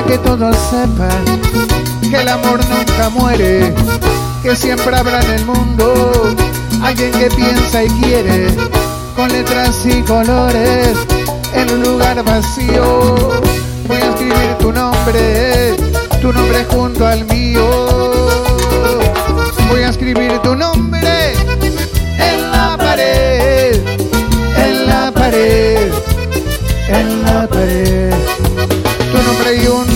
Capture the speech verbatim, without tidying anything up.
que todos sepan que el amor nunca muere, que siempre habrá en el mundo alguien que piensa y quiere, con letras y colores en un lugar vacío. Voy a escribir tu nombre, tu nombre junto al mío. Voy a escribir tu nombre en la pared, en la pared, en la pared. Tu nombre y un